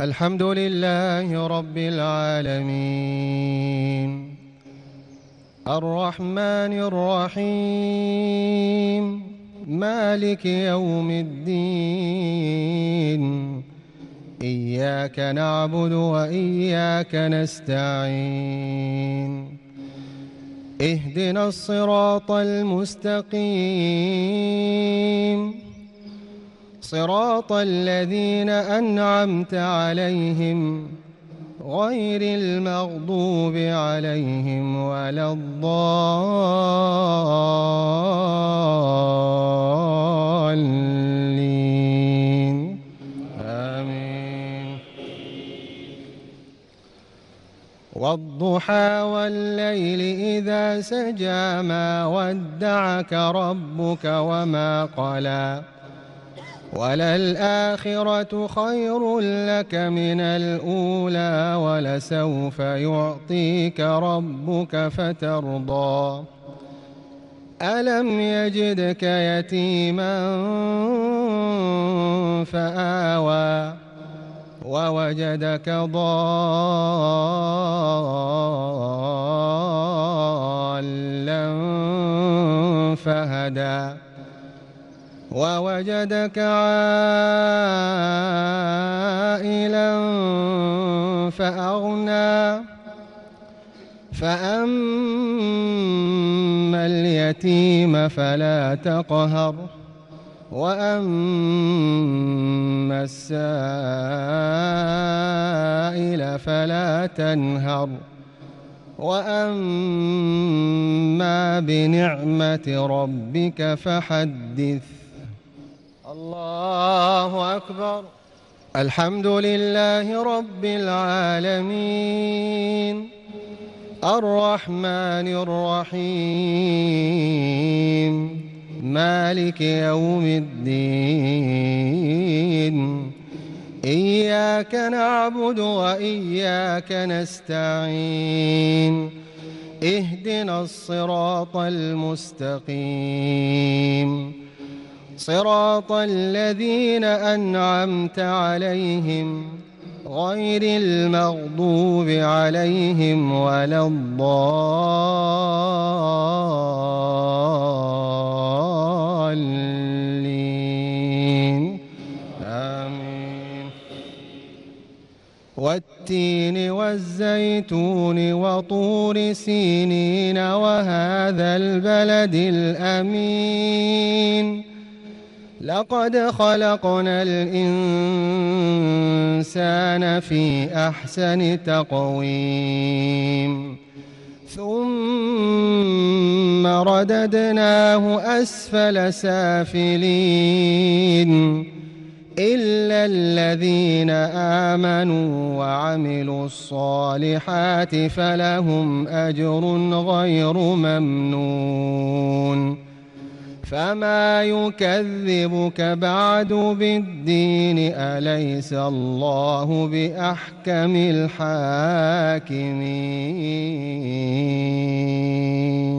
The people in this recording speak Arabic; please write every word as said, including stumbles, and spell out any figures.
الحمد لله رب العالمين الرحمن الرحيم مالك يوم الدين إياك نعبد وإياك نستعين اهدنا الصراط المستقيم صراط الذين أنعمت عليهم غير المغضوب عليهم ولا الضالين آمين. والضحى والليل إذا سجى ما ودعك ربك وما قلى وللآخرة خير لك من الأولى ولسوف يعطيك ربك فترضى ألم يجدك يتيما فآوى ووجدك ضالا فهدى ووجدك عائلا فأغنى فأما اليتيم فلا تقهر وأما السائل فلا تنهر وأما بنعمة ربك فحدث. الله أكبر. الحمد لله رب العالمين الرحمن الرحيم مالك يوم الدين إياك نعبد وإياك نستعين اهدنا الصراط المستقيم صراط الذين أنعمت عليهم غير المغضوب عليهم ولا الضالين آمين. والتين والزيتون وطور سينين وهذا البلد الأمين لقد خلقنا الإنسان في أحسن تقويم ثم رددناه أسفل سافلين إلا الذين آمنوا وعملوا الصالحات فلهم أجر غير ممنون فما يكذبك بعد بالدين أليس الله بأحكم الحاكمين.